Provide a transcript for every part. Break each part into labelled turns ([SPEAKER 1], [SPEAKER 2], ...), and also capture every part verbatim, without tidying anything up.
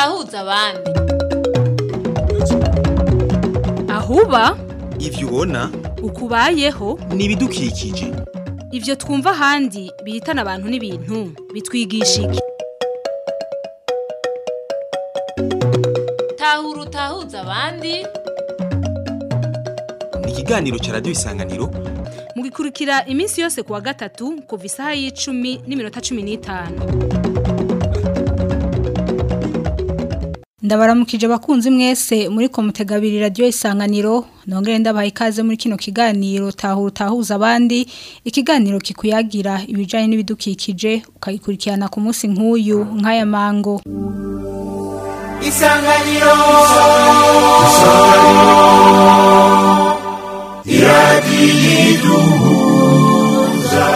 [SPEAKER 1] utahuza abandi.
[SPEAKER 2] Ahuba
[SPEAKER 3] ivyo ubona
[SPEAKER 2] ukubayeho
[SPEAKER 3] ni ibidukikije.
[SPEAKER 2] Ivyo twumva handi bihitana abantu n'ibintu bitwigisha iki?
[SPEAKER 1] Tahura utahuza abandi.
[SPEAKER 3] Ni ikiganiro ca Radio Isanganiro
[SPEAKER 2] Mugikurikira iminsi yose kuwa gatatu kuva isaha y'icumi n'iminota cumi n'itanu. Ndabaramukije bakunzi mwese muri komutegabiri Radio Isanganiro, nongere ndabaha ikaze muri kino kiganiro tahura utahuza abandi, ikiganiro kikuyagira ibijanye n'ibidukikije ukagikurikirana ku munsi nk'uyu nk'aya mango.
[SPEAKER 4] Isanganiro Isanganiro iradiyiduhuza.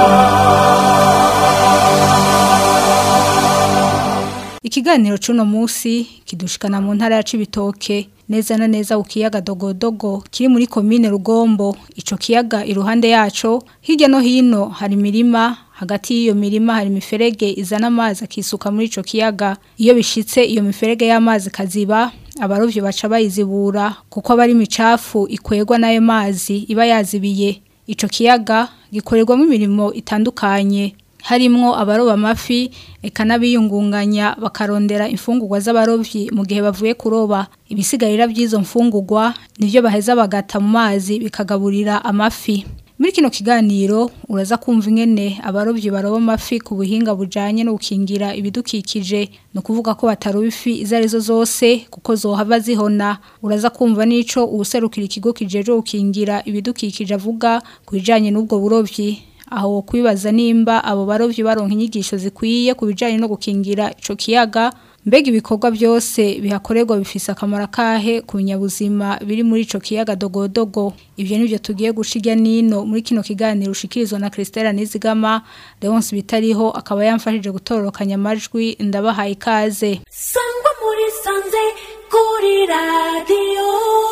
[SPEAKER 2] Ikiganiro cuno musi kidushikana mu ntara ya Cibitoke neza na neza ukiyaga Dogodogo kiri muri komine Rugombo. Ico kiyaga iruhande yaco hirya no hino hari mirima, hagati y'iyo mirima hari miferege izana amazi akisuka muri ico kiyaga. Iyo bishitse iyo miferege y'amazi kaziba, abarovyi baca bayizibura kuko bari micafu ikwegwa nayo mazi iba yazibiye. Ico kiyaga gikorerwamo imirimo itandukanye, harimwo abaroba amafi eka nabiyungunganya bakarondera imfungurwa z'abarovyi mu gihe bavuye kuroba. Ibisigarira by'izo mfungurwa nivyo baheza bagata mu mazi bikagaburira amafi. Muri kino kiganiro uraza kumva ingene abarovyi baroba amafi ku buhinga bujanye no gukingira ibidukikije, no kuvuga ko bataroba ifi izarizo zose kuko zohava zihona. Uraza kumva nico ubuserukira ikigo kijeje gukingira ibidukikije avuga kubijanye n'ubwo burovyi. Aho kwibaza nimba abo barovyi baronka inyigisho zikwiye kubijanye no gukingira ico kiyaga, mbega ibikorwa byose bihakorerwa bifise akamaro kahe ku binyabuzima biri muri ico kiyaga Dogodogo. Ivyo nivyo tugiye gushirya nino muri kino kiganiro ushikirizwa na Christella Nizigama. Leonce Bitariho akaba yamfashije gutororokanya amajwi, ndabahaye ikaze.
[SPEAKER 5] Sangwa muri sanze kuri radio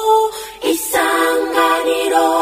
[SPEAKER 5] Isanganiro.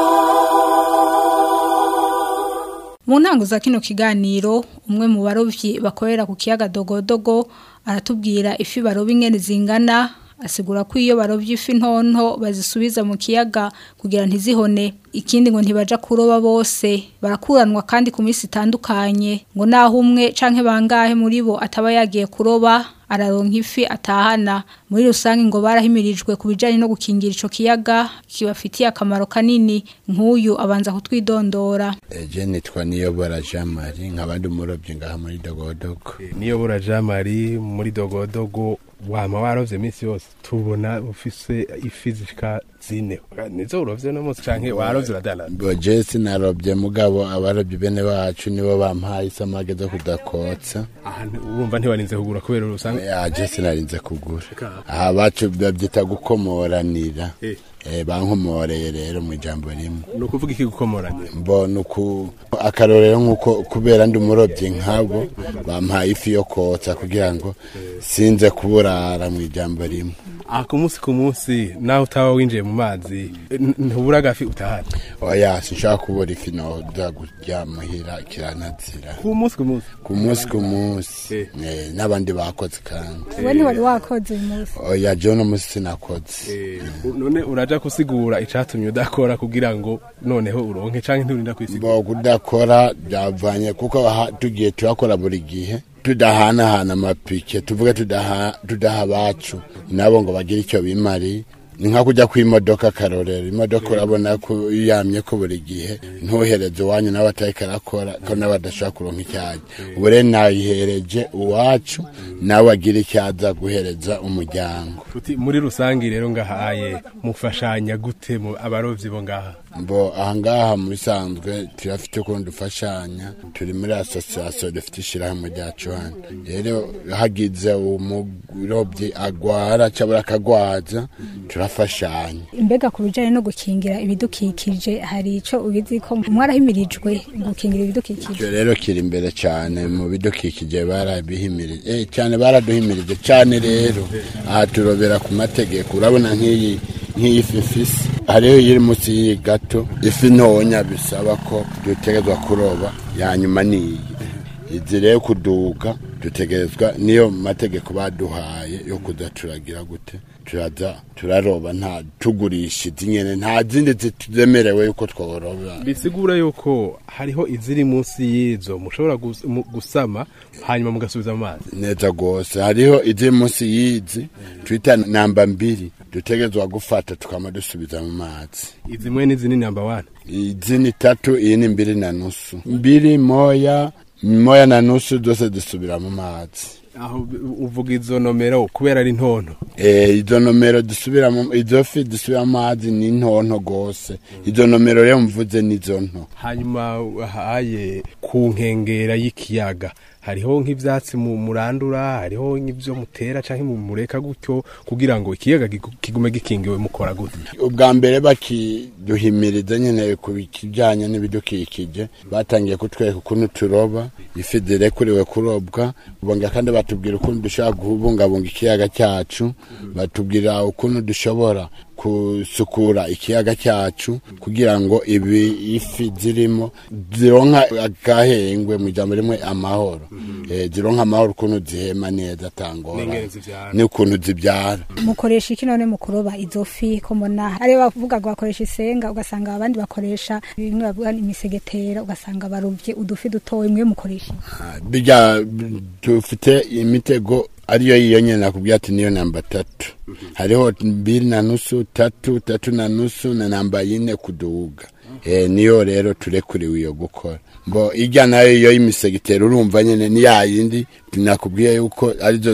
[SPEAKER 2] Mu ntango za kino kiganiro umwe mu barovyi bakorera ku kiyaga Dogodogo aratubwira ifi baroba ingene zingana, asigura ko iyo barovye ifi ntonto bazisubiza mu kiyaga kugira ntizihone. Ikindi ngo ntibaja kuroba bose, barakuranwa kandi ku minsi itandukanye, ngo naho umwe canke bangahe muri bo ataba yagiye kuroba araronka ifi atahana. Muri rusange ngo barahimirijwe kubijanye no gukingira ico kiyaga kibafitiye akamaro kanini. Nk'uyu abanza kutwidondora.
[SPEAKER 6] Eje nitwa Niyobora Jean Marie, nk'abandi umurovyi ngaha muri Dogodogo.
[SPEAKER 7] Niyobora Jean Marie muri Dogodogo, wama warovye iminsi yose tubona ufise ifi zishika zine. Nizo urovye no munsi canke warovye uradana?
[SPEAKER 6] Boje sinarovye mugabo abarovyi bene bacu nibo bampaye isamage zo kudakotsa.
[SPEAKER 7] Aha urumva ntiwarinze kugura kubera urusanga?
[SPEAKER 6] Ya je sinarinze kugura. Aha bacu bavyita gukomoranira. Eh Eh bankomoreye rero mu ijambo rimwe.
[SPEAKER 7] No kuvuga iki gukomoranya?
[SPEAKER 6] Mbona ku akarorero nkuko kubera ndi umurovyi nkabo bampaye ifi yo kotsa kugira ngo sinze kuburara mu ijambo rimwe.
[SPEAKER 7] Ah ku munsi ku munsi naho utawa winjiye mu mazi ntubura gafi utahana?
[SPEAKER 6] Oya sinshaka kubura ifi no dagurya muhira kiranazira.
[SPEAKER 7] Ku munsi ku munsi?
[SPEAKER 6] Ku munsi ku munsi. Eh nabandi bakoze kandi.
[SPEAKER 2] Wewe ntiwari wakoze umunsi?
[SPEAKER 6] Oya je no munsi sinakoze.
[SPEAKER 7] Eh none uraja kusigura icatumye udakora kugira ngo noneho uronke canke nturinda kwisigura?
[SPEAKER 6] Bo kudakora byavanye kuko tugiye turakora buri gihe tudahana hana mapike tuvuga tudaha tudaha bacu nabo ngo bagira icyo bimari. Ni nka kujya ku imodoka karorero, imodoka urabona ko yamye ko buri gihe ntuhereze wanyu n'abatayikarakora ko n'abadashaka kuronka icyaje. Ubure nayihereje uwacu nawe agira icyaza guhereza umuryango.
[SPEAKER 7] Muri rusangi rero ngahaye mufashanya gute mu abarovyi bo ngaha?
[SPEAKER 6] Mbo ahangaha muri sanzwe turafite ko ndufashanya, turi muri association dufite ishirahamwe ryacu hano. Rero hagize umurovyi agwara cyabura kagwaza turafashanya.
[SPEAKER 2] Mbega ku bijanye no gukingira ibidukikije hari ico ubizi ko mwarahimirijwe gukingira ibidukikije?
[SPEAKER 6] Rero kiri imbere cyane mu bidukikije barabihimirije eh cyane baraduhimirije cyane. Rero aha turobera ku mategeko, urabona nk'iyi nk'iyi fifisi hariyo yiri munsi gato ifi ntonya bisaba ko dutegezwa kuroba, yanyuma niyi izire kuduga dutegerezwa niyo mategeko baduhaye yo kudaturagira gute turaza turaroba nta tugurisha izinyene nta zindi zituzemerewe yuko tworoba.
[SPEAKER 7] Bisigura yuko hariho iziri munsi yizo mushobora gus, gusama hanyuma mugasubiza amazi.
[SPEAKER 6] Neza gose hariho iziri munsi yizi twita namba mbiri dutegerezwa gufata tukama dusubiza mu mazi.
[SPEAKER 7] Izimwe n'izini namba one.
[SPEAKER 6] Izini tatu iyi ni mbiri na nusu. Mbiri moya moya na nusu zose dusubira mu mazi.
[SPEAKER 7] Aho uvuga izo nomero kubera ari ntonto.
[SPEAKER 6] Eh izo nomero dusubira mu izo fi dusubira mu mazi ni ntonto gose. Izo nomero rero mvuze ni zo nto.
[SPEAKER 7] Hanyuma haye ku nkengera y'ikiyaga hariho nk'ivyatsi mu murandura hariho nk'ivyo mutera canke mu mureka gutyo kugira ngo ikiyaga kigume gikingiwe mukora gute.
[SPEAKER 6] Ubwa mbere bakiduhimiriza nyene kubikijanye n'ibidukikije batangiye kutweka ukuntu turoba ifi direkuriwe kurobwa bonga kandi batubwira ukuntu dushaka guhubungabunga ikiyaga cyacu batubwira ukuntu dushobora kusukura ikiyaga cyacu kugira ngo ibi ifi zirimo zironka agahengwe mu jambo rimwe amahoro eh zironka amahoro ukuntu zihema neza tangora ni ukuntu zibyara.
[SPEAKER 2] Mukoresha iki none mu kuroba izo fi ko mbona ari bavuga ngo bakoresha isenga ugasanga abandi bakoresha bimwe bavuga imisegetera ugasanga barubye udufi dutoye mwe mukoresha
[SPEAKER 6] bijya dufite imitego ariyo yiyo nyene nakubwiye ati niyo namba tatu hariho mbiri na nusu tatu tatu na nusu na namba yine kuduga eh niyo rero turekuriwe iyo gukora mbo ijya nayo iyo imisegitero urumva nyene ni yayindi nakubwiye yuko arizo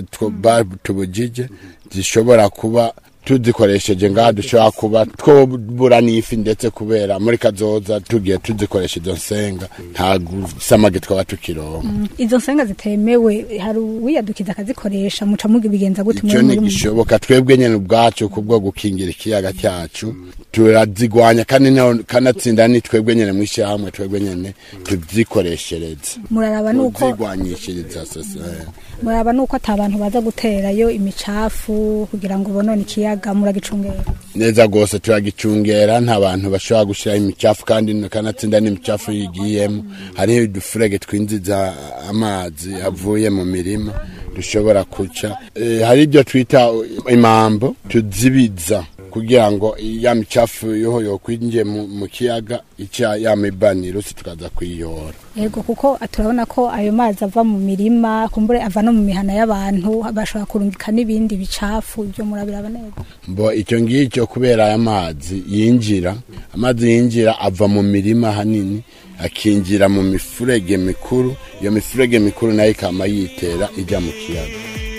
[SPEAKER 6] tubujije zishobora kuba tuzikoresheje ngaha dushobora kuba twobura n'ifi ndetse kubera muri kazoza tugiye tuzikoresha izo nsenga nta samage twaba tukironka.
[SPEAKER 2] Mm. Izo nsenga zitemewe hari wiyadukiza akazikoresha muca mugi bigenza gute
[SPEAKER 6] muri muri gishoboka twebwe nyene ubwacu kubwo gukingira ikiyaga cyacu turazigwanya kandi naho kanatsinda ni twebwe nyene mwisha hamwe twebwe nyene tuzikoreshereze.
[SPEAKER 2] Muraraba nuko
[SPEAKER 6] zigwanyishiriza sasa.
[SPEAKER 2] Muraraba nuko atabantu baza guterayo imicafu kugira ngo bonone ikiyaga muragicungera.
[SPEAKER 6] Neza gose turagicungera nta bantu bashobora gushira imicafu kandi kanatsinda n'imicafu yigiyemo hari udufurege twinziza amazi avuye mu mirima dushobora kuca e, hari ibyo twita imambo tuzibiza kugira ngo ya micafu yoho yo kwinje mu kiyaga ica ya mibaniro tukaza kwiyora.
[SPEAKER 2] Yego kuko turabona ko ayo mazi ava mu mirima kumbure ava no mu mihana y'abantu bashobora kurungika n'ibindi bicafu ibyo murabiraba neza.
[SPEAKER 6] Mbo icyo ngicyo kubera aya mazi yinjira amazi yinjira ava mu mirima hanini akinjira mu mifurege mikuru iyo mifurege mikuru nayo ikama yitera ijya mu kiyaga.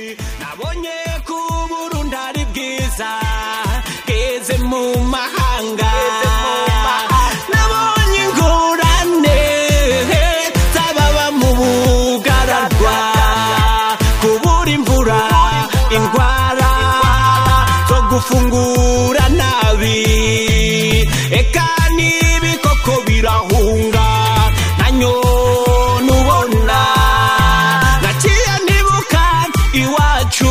[SPEAKER 4] Nabonye ku Burundi ari bwiza geze mu mahanga nabonye ingorane zababa mu bugaragwa kubura imvura indwara zo gufungura nabi eka n'ibikoko birahunga nanyo nubona naciye nibuka iwacu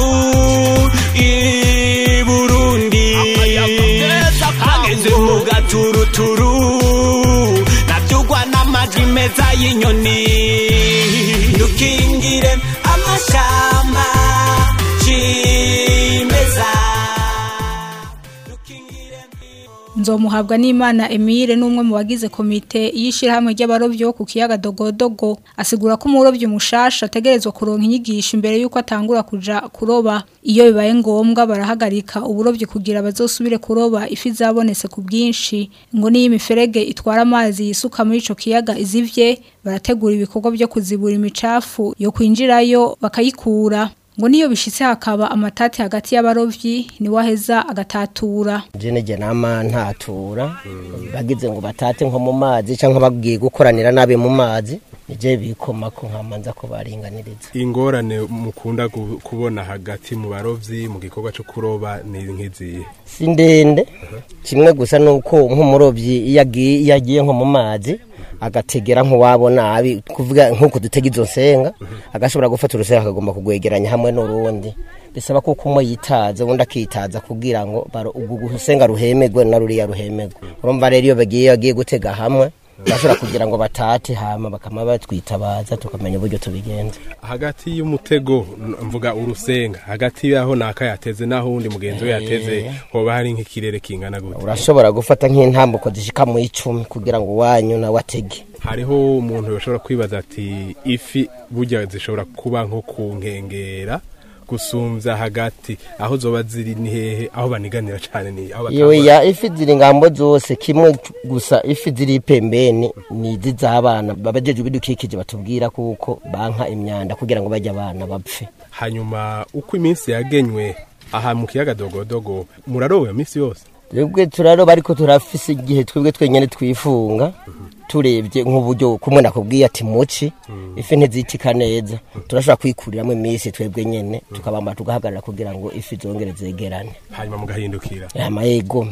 [SPEAKER 4] i Burundi hageze mu gaturuturu nabyugwa n'amajwi meza y'inyoni dukingire amashamba cimeza.
[SPEAKER 2] Nzomuhabwa n'Imana Emile n'umwe mu bagize komite yishirahamwe ry'abarovyi ku kiyaga Dogodogo asigura ko umurovyi mushasha ategerezwa kuronka inyigisho imbere yuko atangura kuja kuroba iyo bibaye ngombwa barahagarika uburovyi kugira bazosubire kuroba ifi zabonetse ku bwinshi ngo niyi miferege itwara amazi yisuka muri ico kiyaga izivye barategura ibikorwa byo kuzibura imicafu yo kwinjirayo bakayikura ngo niyo bishitse hakaba amatati hagati y'abarovyi ni waheza agatatura.
[SPEAKER 8] Jene je nama ntatura bagize ngo batate nko mu mazi canke bagiye gukoranira nabe mu mazi nije bikoma ko nkamanza ko baringaniriza.
[SPEAKER 7] Ingorane mukunda kubona hagati mu barovyi mu gikorwa cyo kuroba ni nkiziye
[SPEAKER 8] sindende kimwe gusa nuko nk'umurovyi yagiye yagiye nko mu mazi agategera nko wabona abi kuvuga nkuko dutega izo nsenga agashobora gufata urusenga akagomba kugwegeranya hamwe n'urundi bisaba ko kumwe yitaza ubundi akitaza kugira ngo baro ubwo gusenga ruhemegwe na ruriya ruhemegwe urumva rero iyo bagiye yagiye gutega hamwe bashobora kugira ngo batate hama bakama batwitabaza tukamenya uburyo tubigenza.
[SPEAKER 7] Hagati y'umutego mvuga urusenga hagati yaho naka yateze naho undi mugenzi we yateze hoba hari nk'ikirere kingana gute.
[SPEAKER 8] Urashobora gufata nk'intambuko zishika mu icumi kugira ngo wanyu na watege.
[SPEAKER 7] Hariho umuntu yoshobora kwibaza ati ifi burya zishobora kuba nko kunkengera gusumza hagati aho zoba ziri ni hehe aho baniganira cyane ni aho
[SPEAKER 8] yo ya ifi ziri ngambo zose kimwe gusa ifi ziri pembeni ni zizabana babajeje bidukikije batubwira kuko banka imyanda kugira ngo bajya abana bapfe.
[SPEAKER 7] Hanyuma uko iminsi yagenywe aha mu kiyaga dogodogo murarowe iminsi yose.
[SPEAKER 8] Twebwe turaroba ariko turafise igihe twebwe twenyene twifunga turebye nk'uburyo kumwe nakubwiye ati muci ifi ntizitika neza turashobora kwikuriramo iminsi twebwe nyene tukabamba tugahagarara kugira ngo ifi zongere zegerane
[SPEAKER 7] hanyuma mugahindukira
[SPEAKER 8] amayego.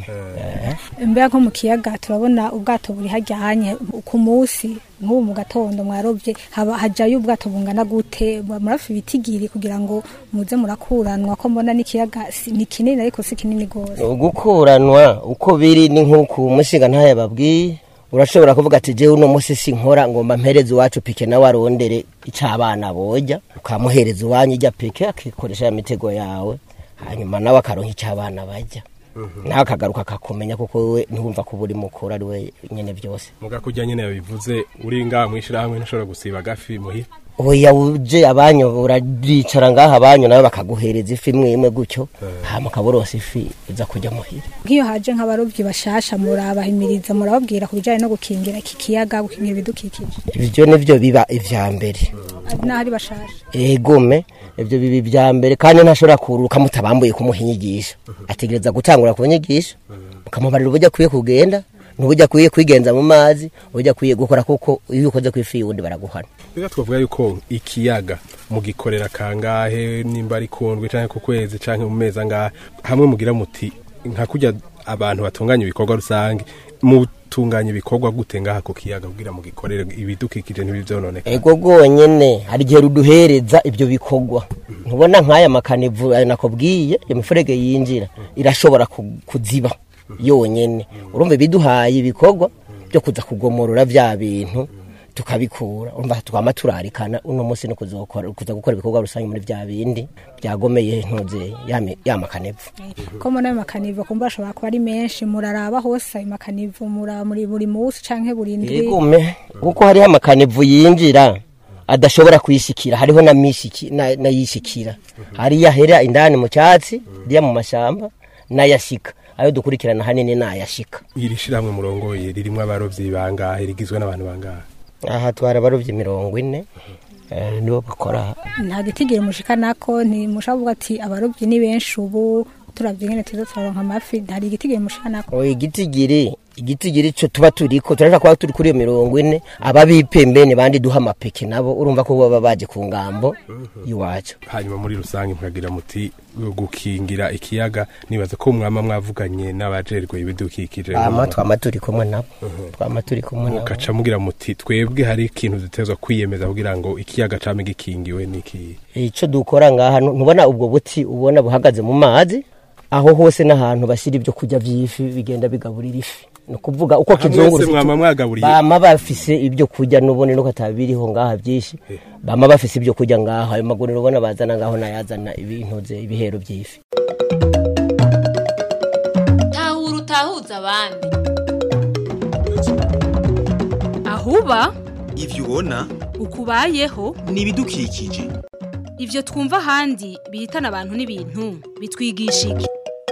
[SPEAKER 2] Mbega nko mu kiyaga turabona ubwato buri hajyanye ku munsi nk'ubu mu gatondo mwarobye haba hajayo ubwato bungana gute murafi bitigiri kugira ngo muze murakuranwa ko mbona n'ikiyaga ni kinini ariko si kinini gose.
[SPEAKER 8] Gukuranwa uko biri ni nk'uko umushinga ntaye babwiye urashobora kuvuga ati je uno musi sinkora ngomba mpereze wacu pike na warondere icabana boja ukamuhereza wanyu ijya pike akikoresha ya mitego yawe hanyuma nawe akaronka icabana bajya nawe akagaruka akakumenya kuko wewe ntumva ko buri mukora ari we nyene byose.
[SPEAKER 7] Muga kujya nyene yabivuze uri ngaha mwishira hamwe nshobora gusiba gafi muhi
[SPEAKER 8] oya uje abanyo uradicara ngaha abanyo nawe bakaguhereza ifi imwe imwe gutyo hama kaborose ifi iza kujya muhira.
[SPEAKER 2] Nkiyo haje nk'abarovyi bashasha murabahimiriza murababwira kubijanye no gukingira iki kiyaga gukingira ibidukikije.
[SPEAKER 8] Ibyo nivyo biba ivya mbere
[SPEAKER 2] na hari bashasha
[SPEAKER 8] egome ibyo bibi bya mbere kandi ntashobora kuruka mutabambuye kumuhinyigisha ategereza gutangura kunyigisha ukamubarira ubujya kwiye kugenda n'ubujya kwiye kwigenza mu mazi ubujya kwiye gukora kuko iyo ukoze kwifi wundi baraguhana.
[SPEAKER 7] Biga twavuga yuko ikiyaga mugikorera kangahe nimba ari kundwe canke ku kwezi canke mu mezi angahe hamwe mugira muti nka kujya abantu batunganya ibikorwa rusange mutunganya ibikorwa gute ngaha ku kiyaga kugira mugikorere ibidukikije ntibivyononeka.
[SPEAKER 8] Ego gonyene hari gihe ruduhereza ibyo bikorwa ntubona nk'aya makanivu nakobwiye imifurege yinjira irashobora kuziba yonyene urumve biduhaye ibikorwa byo kuza kugomorora vya bintu tukabikura urumva twama turarikana uno munsi no kuzokora kuza gukora ibikorwa rusange muri vya bindi byagomeye ntuze ya makanivu
[SPEAKER 2] ko mona makanivu kumba ashobora kuba ari menshi muraraba hose ayo makanivu mura muri buri munsi canke buri ndwi.
[SPEAKER 8] Egome kuko hari amakanivu yinjira adashobora kwishikira hariho na mishiki na, na yishikira hari yahera indani mu cyatsi riya mu mashamba na yashika ayo dukurikirana hanene na yashika.
[SPEAKER 7] Iri shiramwe murongoye ririmo abarovyi bangahe rigizwe n'abantu bangahe.
[SPEAKER 8] Aha twara barovyi mirongo ine eh nibo bakora.
[SPEAKER 2] Nta gitigire mushika nako ni mushavuga ati abarovyi ni benshi ubu turavye ngene tuzo turaronka amafi hari igitigire mushika nako.
[SPEAKER 8] Oye igitigire igitigire cyo tuba turiko turashaka kwa turi kuri mirongo ine ababipembene bandi duha amapeke nabo urumva ko baba baje ku ngambo iwacu.
[SPEAKER 7] Hanyuma muri rusange mwagira muti gukingira ikiyaga nibaza ko mwama mwavuganye n'abajerwe ibidukikije.
[SPEAKER 8] Ama twamaturi kumwe nabo twamaturi kumwe nabo
[SPEAKER 7] kaca mugira muti twebwe hari ikintu zitezwa kwiyemeza kugira ngo ikiyaga came gikingiwe niki.
[SPEAKER 8] Ico dukora ngaha ntubona ubwo buti ubona buhagaze mu mazi aho hose n'ahantu bashira ibyo kujya vyifi bigenda bigaburira ifi no kuvuga uko kizungurutse
[SPEAKER 7] mwama mwagaburiye
[SPEAKER 8] bama bafise ibyo kujya nubone no katabiriho ngaha byinshi bama bafise ibyo kujya ngaha ayo maguriro ubona bazana ngaho nayazana ibintuze ibihero by'ifi.
[SPEAKER 1] Tahura utahuza abandi
[SPEAKER 3] ahuba ivyo ubona
[SPEAKER 1] ukubayeho
[SPEAKER 3] nibidukikije
[SPEAKER 1] ivyo twumva handi bihitana abantu n'ibintu bitwigisha iki.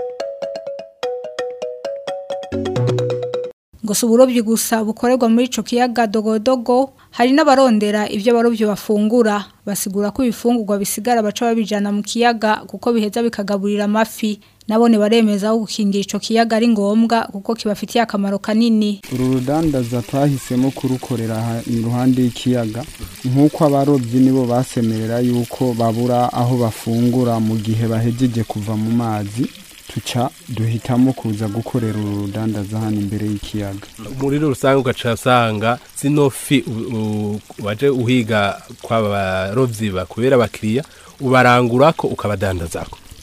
[SPEAKER 2] ngo suburobyi gusa bukorerwa muri ico kiyaga dogodogo hari n'abarondera ivyo barovyo bafungura basigura ko ibifungurwa bisigara baca babijana mu kiyaga kuko biheza bikagaburira amafi nabone baremeza gukingira ico kiyaga ari ngombwa kuko kibafitiye akamaro kanini.
[SPEAKER 9] Uru rudandaza twahisemo kurukorera iruhande y'ikiyaga nkuko abarovyi nibo basemerera yuko babura aho bafungura mu gihe bahejeje kuva mu mazi tuca duhitamo kuza gukorera uru rudandaza hano imbere y'ikiyaga.
[SPEAKER 7] Muri rusange ugaca usanga zino fi waje uhiga kwa barovyi bakubera bakiriya ubarangurako ukabadandazako.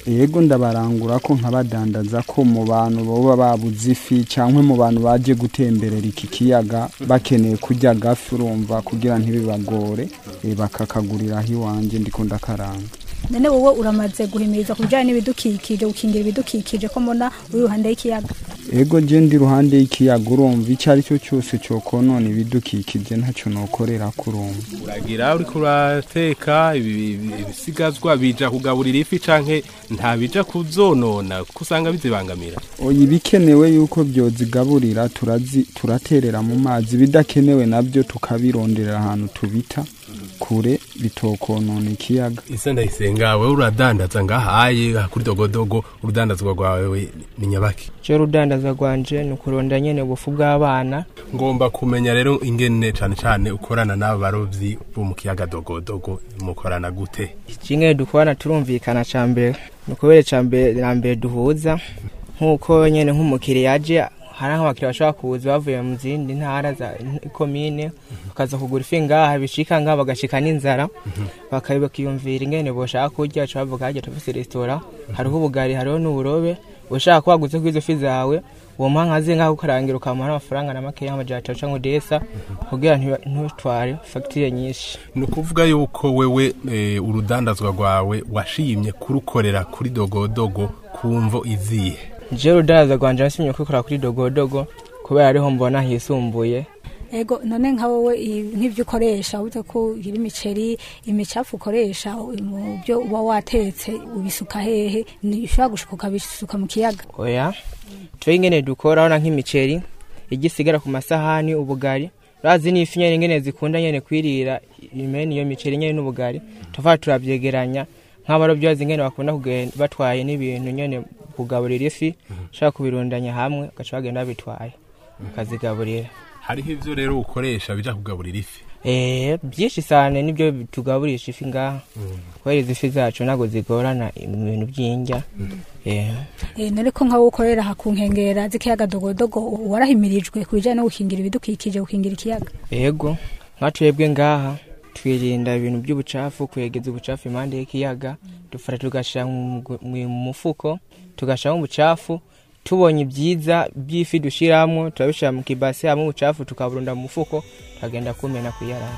[SPEAKER 9] yego ndabarangura ko nkabadandaza ko mu bantu boba babuze ifi cyangwa mu bantu baje gutemberera iki kiyaga bakeneye kurya gafi urumva kugira ntibibagore e, bakakagurira aho iwanje ndiko ndakaranga.
[SPEAKER 2] Nene wowe uramaze guhimiriza kujana n'ibidukikije ukingira ibidukikije ko mbona uri ruhande y'ikiyaga.
[SPEAKER 9] Ego je ndi ruhande y'ikiyaga urumva icari cyo cyose cyo konona ibidukikije ntacyo nokorera kurumva.
[SPEAKER 7] Uragira uri kurateka ibisigazwa bija kugaburira ifi canke nta bija kuzonona kusanga bizibangamira.
[SPEAKER 9] Oyi bikenewe yuko byozigaburira turazi turaterera mu mazi bidakenewe nabyo tukabironderera ahantu tubita kure bitokonona ikiyaga.
[SPEAKER 7] Ise ndayisenga wewe uradandaza ngahaye kuri dogodogo urudandazwa rwawe ni nyabaki?
[SPEAKER 10] Je rudandaza rwanje nukuronda nyene bufu bw'abana.
[SPEAKER 7] Ngomba kumenya rero ingene cane cane ukorana n'abo barovyi bo mu kiyaga dogodogo mukorana gute?
[SPEAKER 10] Jinge dukorana turumvikana cambere nukubere cambere nambere duhuza nkuko nyene nk'umukire yaje hari nk'abakiriya bashaka kuza bavuye mu zindi ntara za komine bakaza kugura ifi ngaha bishika ngaha bagashika n'inzara bakayumvira ingene boshaka kurya cyo bavuga haje tufise restaurant hariho ubugari hariho n'uburobe boshaka kwaguze kwizo fi zawe uwo mpankaze ngaho ukarangira ukamara amafaranga na make y'amajata cyangwa desa kugira ntutware facture nyinshi.
[SPEAKER 7] Nukuvuga yuko wewe e, urudandazwa rwawe washimye kurukorera kuri dogodogo kumvo izihe?
[SPEAKER 10] Je rudandaza rwanje nsimye kwikora kuri dogodogo kubera ariho mbona hisumbuye.
[SPEAKER 2] Ego none nka wowe nk'ivyo ukoresha ute ko iri imiceri imicafu ukoresha mu byo uba watetse ubisuka hehe nishobora gushuka bisuka mu kiyaga?
[SPEAKER 10] Oya twe ingene dukora ona nk'imiceri igisigara ku masahani ubugari razi n'ifi nyene ingene zikunda nyene kwirira imeni iyo miceri nyene n'ubugari tuva turabyegeranya nk'abarovyi bazingene bakunda kugenda batwaye n'ibintu nyene kugaburira ifi shaka kubirundanya hamwe gaca bagenda bitwaye kazigaburira.
[SPEAKER 7] Hariho ivyo rero ukoresha bija kugaburira ifi?
[SPEAKER 10] Eh byinshi cyane nibyo tugaburisha ifi ngaha kweri ifi zacu nago zigorana ibintu by'injya. Eh
[SPEAKER 2] eh none ko nka ukorera hakunkengera zikiyaga dogodogo warahimirijwe kujana no gukingira ibidukikije gukingira ikiyaga?
[SPEAKER 10] Yego nkatwebwe ngaha twirinda ibintu by'ubucafu kwegeza ubucafu impande y'ikiyaga dufara tugashira mu mufuko tugashira mu bucafu tubonye ibyiza by'ifi dushiramwe turabishira mu kibase hamwe ubucafu tukaburunda mu mufuko tagenda kumena kuyara.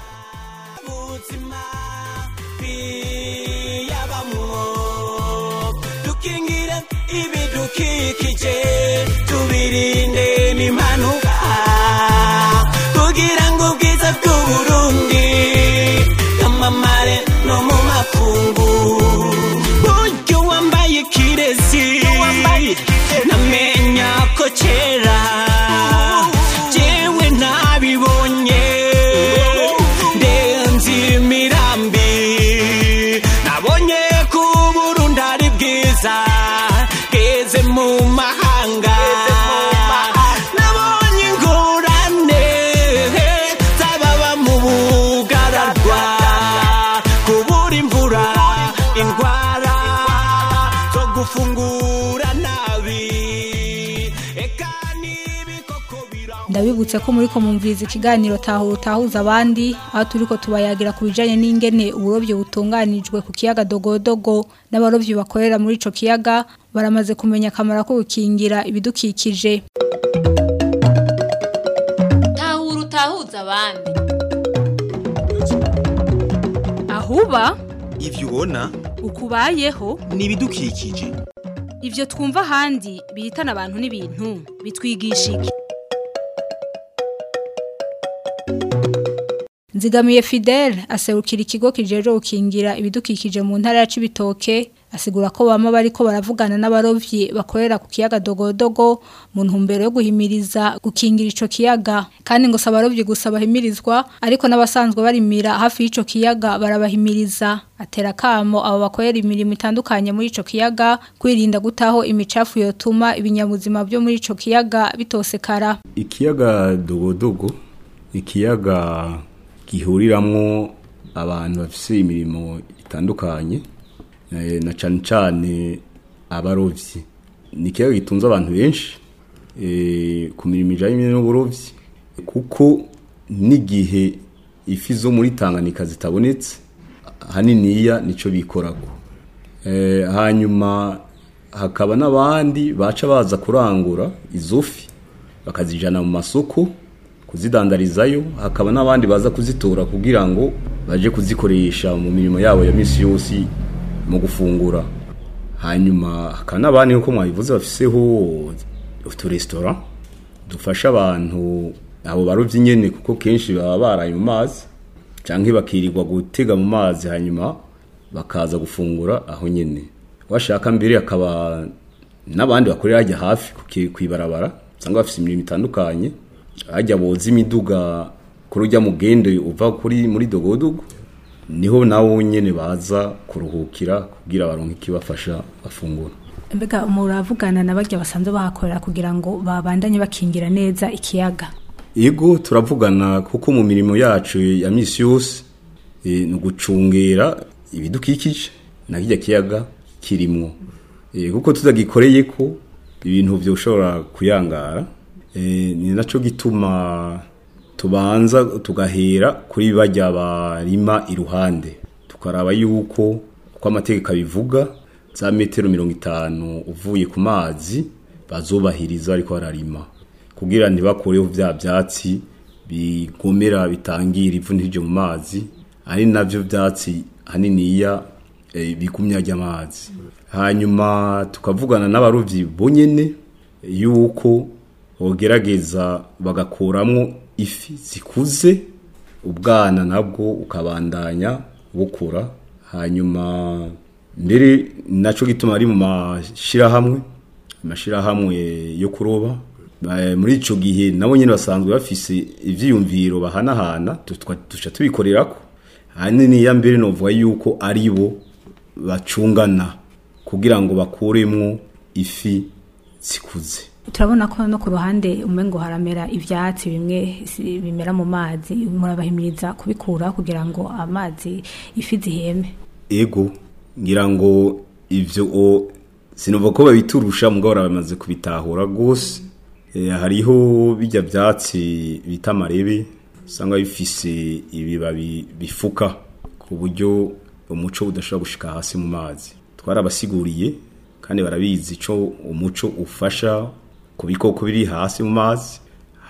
[SPEAKER 4] Dukingira ibidukikije tubirinde n'impanuka kugira ngo ubwiza bw'Uburundi kamamare no mu makungu. Buryo wambaye kirezi namenya ko kera jewe nabibonye ndenzi mirambi nabonye ko Burundi ari bwiza geze mu mahanga nabonye ingorane zababa mu bugararwa kubura imvura indwara zo gufungura nabi.
[SPEAKER 2] Ndabibutse ko muri ko mumviza ikiganiro tahura tahuza abandi aho turiko tubayagira kubijanye n'ingene uburovyi butunganijwe ku kiyaga dogodogo n'abarovyi bakorera muri ico kiyaga baramaze kumenya akamaro ko gukingira ibidukikije.
[SPEAKER 5] Tahura tahuza abandi
[SPEAKER 1] ahuba
[SPEAKER 3] ivyo ubona
[SPEAKER 1] ukubayeho
[SPEAKER 3] ni ibidukikije.
[SPEAKER 1] Ivyo twumva handi bihitana abantu n'ibintu bitwigisha iki?
[SPEAKER 2] Nzigamiye Fidel aserukira ikigo kijeje gukingira ibidukikije mu ntara ya Cibitoke asigura ko bama bariko baravugana n'abarovyi bakorera ku kiyaga dogodogo mu ntumbero yo guhimiriza gukingira ico kiyaga kandi ngo sabarovyi gusa bahimirizwa ariko n'abasanzwe barimira hafi y'ico kiyaga barabahimiriza. Atera kamo abo bakorera imirimo itandukanye muri ico kiyaga kwirinda gutaho imicafu yotuma ibinyabuzima byo muri ico kiyaga bitosekara.
[SPEAKER 11] Ikiyaga dogodogo ikiyaga gihuriramwo abantu bafise imirimo itandukanye e, na cyane cyane abarovyi. Ni ikiyaga gitunze abantu benshi e, ku mirimo ijanye n'uburovyi kuko n'igihe ifi zo muri Tanganyika zitabonetse haniniya nico bikorako. E, hanyuma hakaba n'abandi baca baza kurangura izofi bakazijana mu masoko kuzidandarizayo, hakaba n'abandi baza kuzitora kugira ngo baje kuzikoresha mu mirimo yabo ya misi yose mu gufungura. Hanyuma hakaba n'abandi nko mwabivuze bafiseho uturesitora dufasha abantu abo barovyi nyene, kuko kenshi baba baraye mu mazi canke bakirirwa gutega mu mazi hanyuma bakaza gufungura aho nyene. Washaka mbere akaba n'abandi bakorera hajya hafi kwibarabara usanga bafise imirimo itandukanye, hajya boza imiduga kurujya mugende uva kuri muri dogodogo, niho nawo nyene baza kuruhukira kugira baronke ikibafasha bafungura.
[SPEAKER 2] Mbega muravugana nabajya basanzwe bahakorera kugira ngo babandanye bakingira neza ikiyaga?
[SPEAKER 11] Yego turavugana, kuko mu mirimo yacu ya misi yose e, no gucungera ibidukikije na kijya kiyaga kirimwo, e, kuko tuzagikoreye ko ibintu byo ushobora kuyangara. E, ni naco gituma tubanza tugahera kuri bajya barima iruhande, tukaraba yuko kwa amategeko bivuga za metero mirongo itanu uvuye ku mazi bazobahiriza ariko bararima, kugira ntibakoreho vya byatsi bigomera bitangira ivu n'ije mu mazi, ari navyo byatsi haniniya e, bigumya ry'amazi. Hanyuma tukavugana n'abarovyi bonyene yuko bogerageza bagakuramwo ifi zikuze, ubwana nabwo ukabandanya bukura. Hanyuma mbere naco gituma ari mu mashirahamwe amashirahamwe yo kuroba, muri ico gihe nabo nyene basanzwe bafise ivyiyumviro bahanahana, tuca tubikorerako. Hanini ya mbere novuga yuko ari bo bacungana kugira ngo bakuremwo ifi zikuze.
[SPEAKER 2] Turabona ko no ku ruhande umengo haramera ivyatsi bimwe bimera mu mazi, murabahimiriza kubikura kugira ngo amazi ifi ziheme?
[SPEAKER 11] Ego ngira ngo ivyo sinova ko babiturusha mugabo bamaze kubitahura gose. E, hariho bijya byatsi bita marebe usanga bifise ibibabi bifuka ku buryo umuco udashobora gushika hasi mu mazi. Twarabasiguriye kandi barabizi ico umuco ufasha ku bikoko biri hasi mu mazi.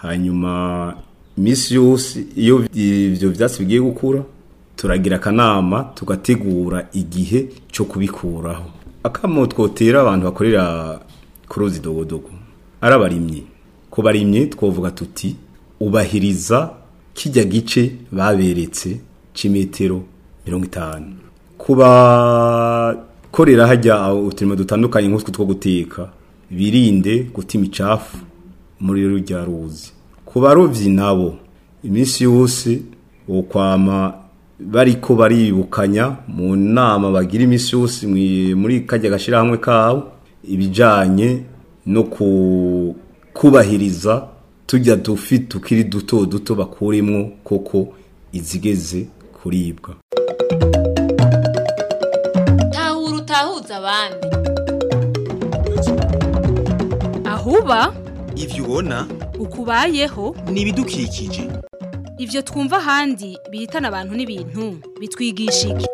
[SPEAKER 11] Hanyuma misi yose iyo ivyo vyatsi bigiye gukura turagira akanama tugategura igihe cyo kubikuraho. Akamo twotera abantu bakorera kuruzi dogodogo arabarimye ko barimye, twovuga tuti ubahiriza kijya gice baberetse cimetero mirongo itanu. Kuba korera hajya uturimo dutandukanye nk'utwo two guteka, birinde gutima icafu muri rujya ruzi. Kubarovyi nabo iminsi yose okwama bariko baribukanya mu nama bagira iminsi yose muri kajya gashira hamwe kawo ibijanye no ku kubahiriza tujya dufi tukiri duto duto bakuremwo koko izigeze kuribwa.
[SPEAKER 5] Tahura utahuza abandi.
[SPEAKER 1] Ahuba
[SPEAKER 3] ivyo ubona
[SPEAKER 1] ukubayeho
[SPEAKER 3] ni ibidukikije.
[SPEAKER 1] Ivyo twumva ahandi bihitana abantu n'ibintu bitwigisha iki?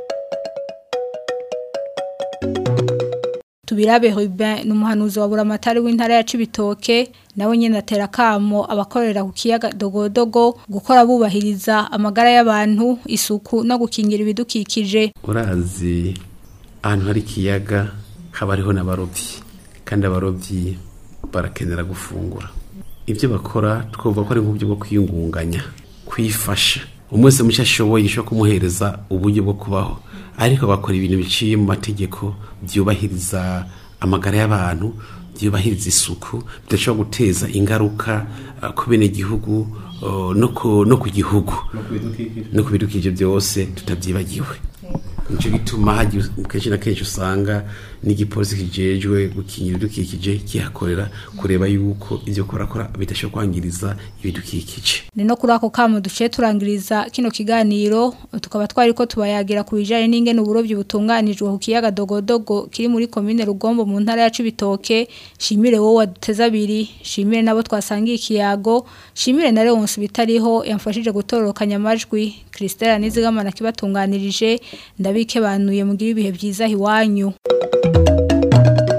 [SPEAKER 2] Tubirabeho Ruben n'umuhanuzi wa buramatari w'intara ya Cibitoke, nawe nyene atera kamo abakorera ku kiyaga dogodogo gukora bubahiriza amagara y'abantu, isuku no gukingira ibidukikije.
[SPEAKER 12] Urazi ahantu hari kiyaga haba hariho n'abarovyi, kandi abarovyi barakenera gufungura. Ibyo bakora twumva ko ari nk'uburyo bwo kwiyungunganya, kwifasha. Umwese mucyo ashoboye gisho kumuhereza uburyo bwo kubaho, ariko bakora ibintu biciye mu mategeko byubahiriza amagara y'abantu, byubahiriza isuku, bidashobora guteza ingaruka uh, ku bene gihugu uh, no ku no ku gihugu no ku bidukikije byose tutabyibagiwe. Nico gituma hagiye kenshi na kenshi usanga n'igipolisi kijejwe gukingira ibidukikije kihakorera kureba yuko ivyo korakora bidashobora kwangiriza ibidukikije.
[SPEAKER 2] Ni no kuri ako kamo duciye turangiriza kino kiganiro, tukaba twari ko tubayagira ku bijanye n'ingene uburovyi butunganijwe ku kiyaga dogodogo kiri muri commune Rugombo mu ntara ya Cibitoke. Shimire wowe waduteza abiri, shimire nabo twasangiye ikiyago, shimire na Leonce bitariho yamfashije gutororokanya amajwi. Christelle Nizigamana kibatunganirije, ndabike banuye mugira ibihe byiza hiwanyu.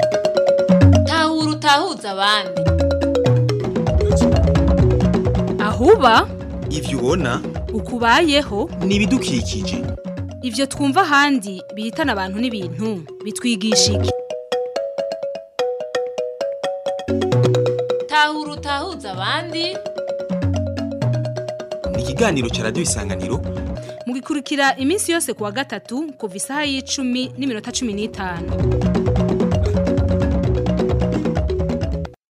[SPEAKER 5] utahuza abandi.
[SPEAKER 1] Ahuba
[SPEAKER 3] ivyo ubona
[SPEAKER 1] ukubayeho
[SPEAKER 3] ni ibidukikije.
[SPEAKER 1] Ivyo twumva ahandi bihitana abantu n'ibintu bitwigisha iki?
[SPEAKER 5] Tahura utahuza abandi.
[SPEAKER 3] Ni ikiganiro ca Radio Isanganiro
[SPEAKER 1] Mugikurikira iminsi yose kuwa gatatu kuva isaha y'icumi n'iminota cumi n'itanu.